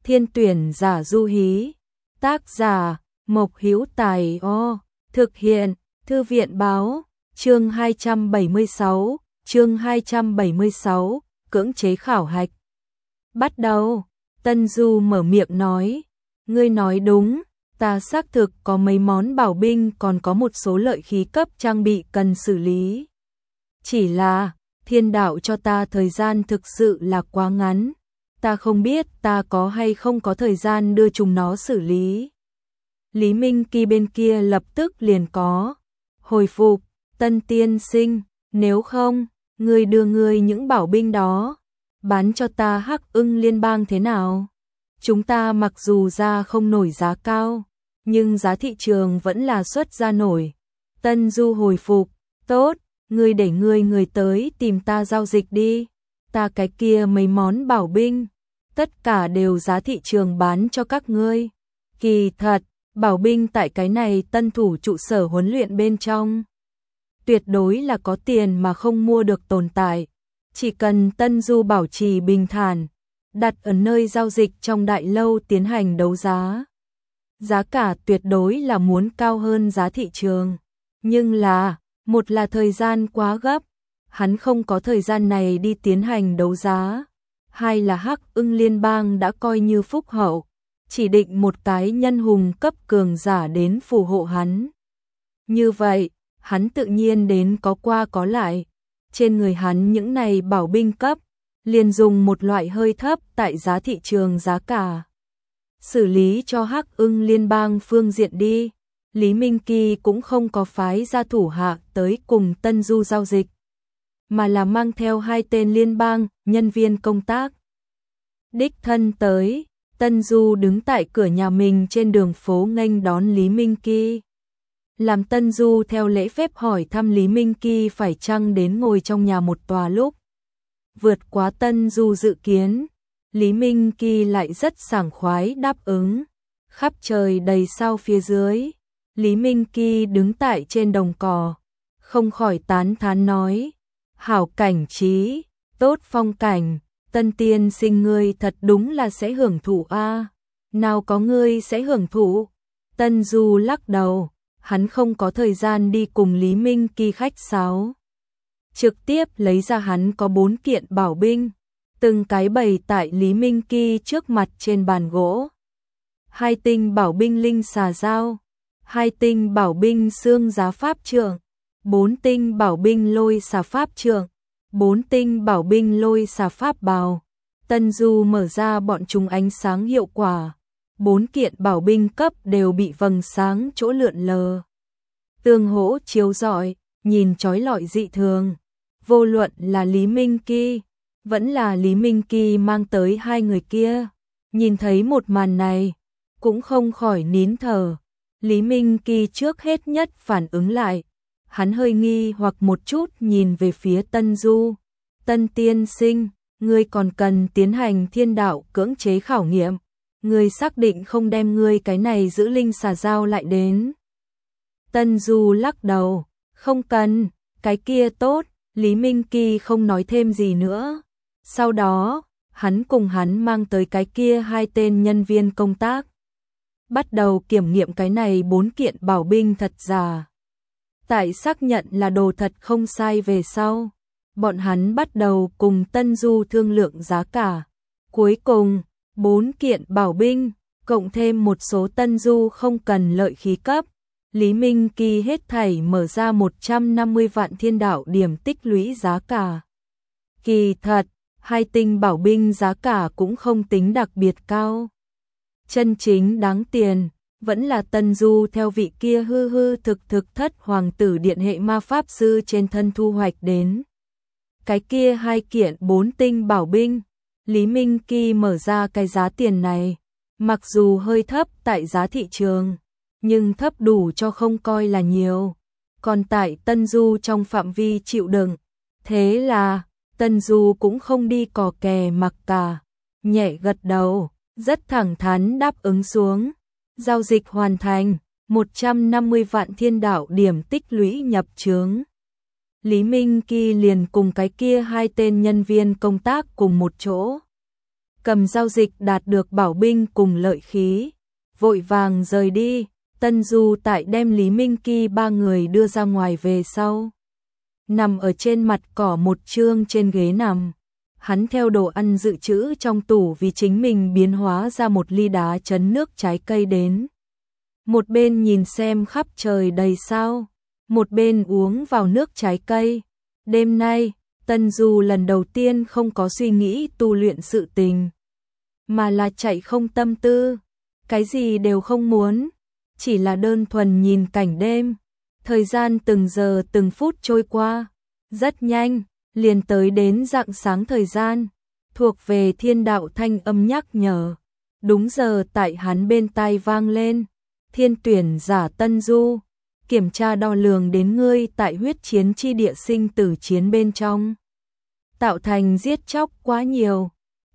Thiên tuyển giả du hí. Tác giả Mộc Hữu Tài. Thực hiện Thư viện báo. Chương 276, cưỡng chế khảo hạch. Bắt đầu, Tân Du mở miệng nói, ngươi nói đúng, ta xác thực có mấy món bảo binh còn có một số lợi khí cấp trang bị cần xử lý. Chỉ là, thiên đạo cho ta thời gian thực sự là quá ngắn, ta không biết ta có hay không có thời gian đưa chúng nó xử lý. Lý Minh Kỳ bên kia lập tức liền có hồi phục, Tân tiên sinh, nếu không, ngươi đưa ngươi những bảo binh đó, bán cho ta Hắc Ưng Liên bang thế nào? Chúng ta mặc dù ra không nổi giá cao, nhưng giá thị trường vẫn là xuất ra nổi. Tân Du hồi phục, tốt, ngươi để người tới tìm ta giao dịch đi, ta cái kia mấy món bảo binh, tất cả đều giá thị trường bán cho các ngươi. Kỳ thật, bảo binh tại cái này tân thủ trụ sở huấn luyện bên trong, tuyệt đối là có tiền mà không mua được tồn tại. Chỉ cần Tân Du bảo trì bình thản, đặt ở nơi giao dịch trong đại lâu tiến hành đấu giá, giá cả tuyệt đối là muốn cao hơn giá thị trường. Nhưng là, một là thời gian quá gấp, hắn không có thời gian này đi tiến hành đấu giá. Hai là Hắc Ưng Liên bang đã coi như phúc hậu, chỉ định một cái nhân hùng cấp cường giả đến phù hộ hắn. Như vậy, hắn tự nhiên đến có qua có lại. Trên người hắn những này bảo binh cấp, liền dùng một loại hơi thấp tại giá thị trường giá cả. Xử lý cho Hắc Ưng Liên bang phương diện đi. Lý Minh Kỳ cũng không có phái ra thủ hạ tới cùng Tân Du giao dịch, mà là mang theo 2 tên liên bang nhân viên công tác. Đích thân tới, Tân Du đứng tại cửa nhà mình trên đường phố nghênh đón Lý Minh Kỳ. Làm Tân Du theo lễ phép hỏi thăm Lý Minh Kỳ phải chăng đến ngồi trong nhà một tòa lúc. Vượt quá Tân Du dự kiến, Lý Minh Kỳ lại rất sảng khoái đáp ứng. Khắp trời đầy sao phía dưới, Lý Minh Kỳ đứng tại trên đồng cỏ, không khỏi tán thán nói, hảo cảnh trí, tốt phong cảnh, Tân tiên sinh ngươi thật đúng là sẽ hưởng thụ a. Nào có ngươi sẽ hưởng thụ. Tân Du lắc đầu, hắn không có thời gian đi cùng Lý Minh Kỳ khách sáo. Trực tiếp lấy ra hắn có 4 kiện bảo binh, từng cái bày tại Lý Minh Kỳ trước mặt trên bàn gỗ. 2 tinh bảo binh linh xà dao, 2 tinh bảo binh xương giá pháp trượng, 4 tinh bảo binh lôi xà pháp trượng, 4 tinh bảo binh lôi xà pháp bào. Tân Du mở ra bọn chúng ánh sáng hiệu quả. 4 kiện bảo binh cấp đều bị vầng sáng chỗ lượn lờ, tương hỗ chiếu rọi, nhìn chói lọi dị thường. Vô luận là Lý Minh Kỳ, vẫn là Lý Minh Kỳ mang tới 2 người kia, nhìn thấy một màn này, cũng không khỏi nín thở. Lý Minh Kỳ trước hết nhất phản ứng lại, hắn hơi nghi hoặc một chút nhìn về phía Tân Du. Tân tiên sinh, ngươi còn cần tiến hành thiên đạo cưỡng chế khảo nghiệm, ngươi xác định không đem ngươi cái này giữ linh xà dao lại đến. Tân Du lắc đầu, không cần, cái kia tốt. Lý Minh Kỳ không nói thêm gì nữa. Sau đó, hắn cùng hắn mang tới cái kia 2 tên nhân viên công tác, bắt đầu kiểm nghiệm cái này 4 kiện bảo binh thật giả. Tại xác nhận là đồ thật không sai về sau, bọn hắn bắt đầu cùng Tân Du thương lượng giá cả. Cuối cùng, 4 kiện bảo binh, cộng thêm một số Tân Du không cần lợi khí cấp, Lý Minh Kỳ hết thảy mở ra 150 vạn thiên đạo điểm tích lũy giá cả. Kỳ thật, 2 tinh bảo binh giá cả cũng không tính đặc biệt cao. Chân chính đáng tiền, vẫn là Tân Du theo vị kia hư hư thực thất hoàng tử điện hệ ma pháp sư trên thân thu hoạch đến. Cái kia 2 kiện 4 tinh bảo binh, Lý Minh Kỳ mở ra cái giá tiền này, mặc dù hơi thấp tại giá thị trường, nhưng thấp đủ cho không coi là nhiều, còn tại Tân Du trong phạm vi chịu đựng. Thế là, Tân Du cũng không đi cò kè mặc cả, nhẹ gật đầu, rất thẳng thắn đáp ứng xuống. Giao dịch hoàn thành, 150 vạn thiên đạo điểm tích lũy nhập trướng. Lý Minh Kỳ liền cùng cái kia 2 tên nhân viên công tác cùng một chỗ cầm giao dịch đạt được bảo binh cùng lợi khí, vội vàng rời đi. Tân Du tại đem Lý Minh Kỳ ba người đưa ra ngoài về sau. Nằm ở trên mặt cỏ một chương trên ghế nằm. Hắn theo đồ ăn dự trữ trong tủ vì chính mình biến hóa ra một ly đá chấn nước trái cây đến. Một bên nhìn xem khắp trời đầy sao, một bên uống vào nước trái cây. Đêm nay, Tân Du lần đầu tiên không có suy nghĩ tu luyện sự tình, mà là chạy không tâm tư, cái gì đều không muốn, chỉ là đơn thuần nhìn cảnh đêm. Thời gian từng giờ từng phút trôi qua, rất nhanh, liền tới đến rạng sáng thời gian, thuộc về thiên đạo thanh âm nhắc nhở. Đúng giờ tại hắn bên tai vang lên, thiên tuyển giả Tân Du, kiểm tra đo lường đến ngươi tại huyết chiến chi địa sinh tử chiến bên trong. Tạo thành giết chóc quá nhiều,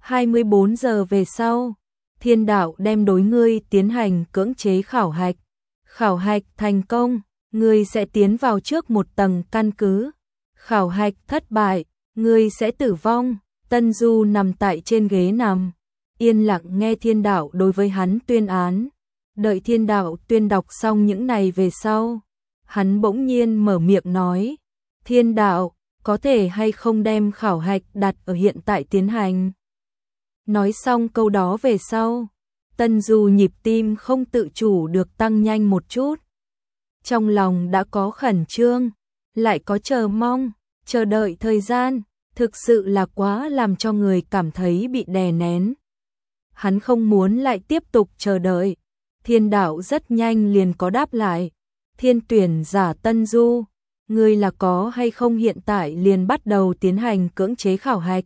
24 giờ về sau, thiên đạo đem đối ngươi tiến hành cưỡng chế khảo hạch. Khảo hạch thành công, ngươi sẽ tiến vào trước một tầng căn cứ. Khảo hạch thất bại, ngươi sẽ tử vong. Tân Du nằm tại trên ghế nằm, yên lặng nghe thiên đạo đối với hắn tuyên án. Đợi thiên đạo tuyên đọc xong những này về sau, hắn bỗng nhiên mở miệng nói, thiên đạo, có thể hay không đem khảo hạch đặt ở hiện tại tiến hành. Nói xong câu đó về sau, Tân Du nhịp tim không tự chủ được tăng nhanh một chút. Trong lòng đã có khẩn trương, lại có chờ mong, chờ đợi thời gian, thực sự là quá làm cho người cảm thấy bị đè nén. Hắn không muốn lại tiếp tục chờ đợi. Thiên đạo rất nhanh liền có đáp lại. Thiên tuyển giả Tân Du, ngươi là có hay không hiện tại liền bắt đầu tiến hành cưỡng chế khảo hạch?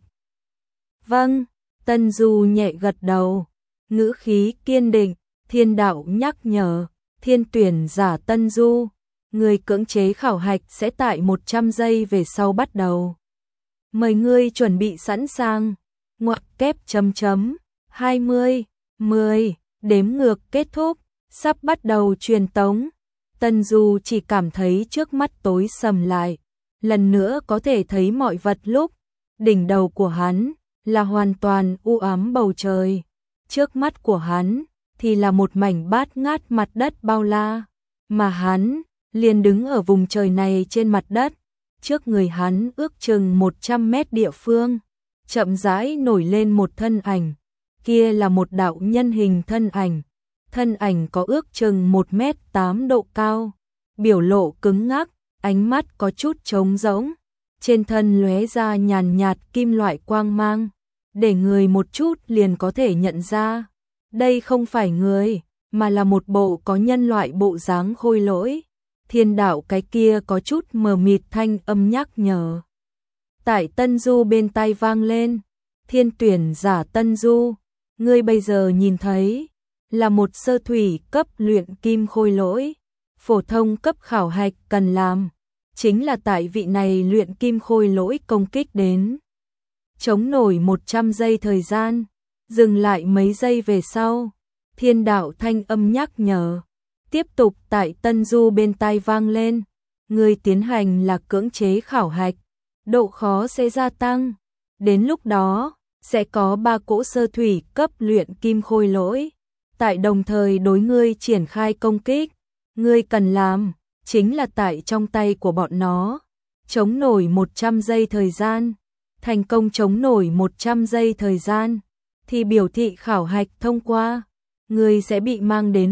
Vâng, Tân Du nhẹ gật đầu, ngữ khí kiên định. Thiên đạo nhắc nhở, thiên tuyển giả Tân Du, ngươi cưỡng chế khảo hạch sẽ tại 100 giây về sau bắt đầu. Mời ngươi chuẩn bị sẵn sàng. Ngoặc kép chấm chấm, 20, 10, đếm ngược kết thúc, sắp bắt đầu truyền tống. Tân Du chỉ cảm thấy trước mắt tối sầm lại, lần nữa có thể thấy mọi vật lúc đỉnh đầu của hắn là hoàn toàn u ám bầu trời, trước mắt của hắn thì là một mảnh bát ngát mặt đất bao la, mà hắn liền đứng ở vùng trời này trên mặt đất. Trước người hắn ước chừng 100 mét địa phương, chậm rãi nổi lên một thân ảnh, kia là một đạo nhân hình thân ảnh có ước chừng 1m8 độ cao, biểu lộ cứng ngắc, ánh mắt có chút trống rỗng, trên thân lóe ra nhàn nhạt kim loại quang mang, để người một chút liền có thể nhận ra, đây không phải người, mà là một bộ có nhân loại bộ dáng khôi lỗi. Thiên đạo cái kia có chút mờ mịt thanh âm nhắc nhở. Tại Tân Du bên tai vang lên, thiên tuyển giả Tân Du, ngươi bây giờ nhìn thấy là một sơ thủy cấp luyện kim khôi lỗi. Phổ thông cấp khảo hạch cần làm chính là tại vị này luyện kim khôi lỗi công kích đến, chống nổi 100 giây thời gian, dừng lại mấy giây về sau, thiên đạo thanh âm nhắc nhở. Tiếp tục tại Tân Du bên tai vang lên, người tiến hành là cưỡng chế khảo hạch, độ khó sẽ gia tăng, đến lúc đó sẽ có 3 cỗ sơ thủy cấp luyện kim khôi lỗi, tại đồng thời đối ngươi triển khai công kích. Ngươi cần làm chính là tại trong tay của bọn nó chống nổi 100 giây thời gian, thành công chống nổi 100 giây thời gian thì biểu thị khảo hạch thông qua. Người sẽ bị mang đến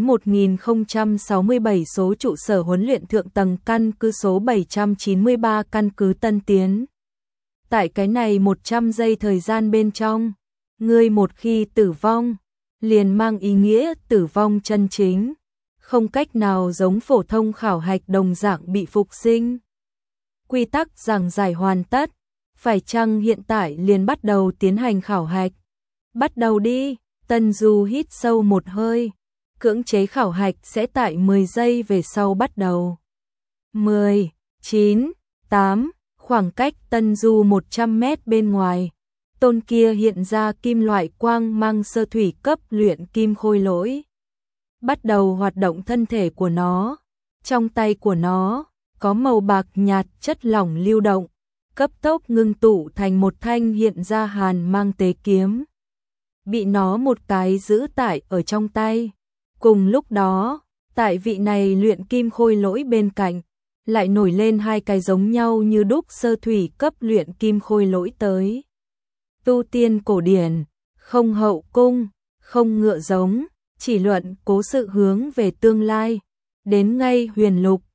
1067 số trụ sở huấn luyện thượng tầng căn cứ số 793 căn cứ Tân Tiến. Tại cái này 100 giây thời gian bên trong, người một khi tử vong, liền mang ý nghĩa tử vong chân chính, không cách nào giống phổ thông khảo hạch đồng dạng bị phục sinh. Quy tắc giảng giải hoàn tất, phải chăng hiện tại liền bắt đầu tiến hành khảo hạch? Bắt đầu đi. Tân Du hít sâu một hơi, cưỡng chế khảo hạch sẽ tại 10 giây về sau bắt đầu. 10, 9, 8, khoảng cách Tân Du 100 mét bên ngoài, tôn kia hiện ra kim loại quang mang sơ thủy cấp luyện kim khôi lỗi. Bắt đầu hoạt động thân thể của nó, trong tay của nó có màu bạc nhạt chất lỏng lưu động, cấp tốc ngưng tụ thành một thanh hiện ra hàn mang tế kiếm. bị nó một cái giữ tại ở trong tay. Cùng lúc đó, tại vị này luyện kim khôi lỗi bên cạnh, lại nổi lên hai cái giống nhau như đúc sơ thủy cấp luyện kim khôi lỗi tới. Tu tiên cổ điển, không hậu cung, không ngựa giống, chỉ luận cố sự hướng về tương lai, đến ngay huyền lục,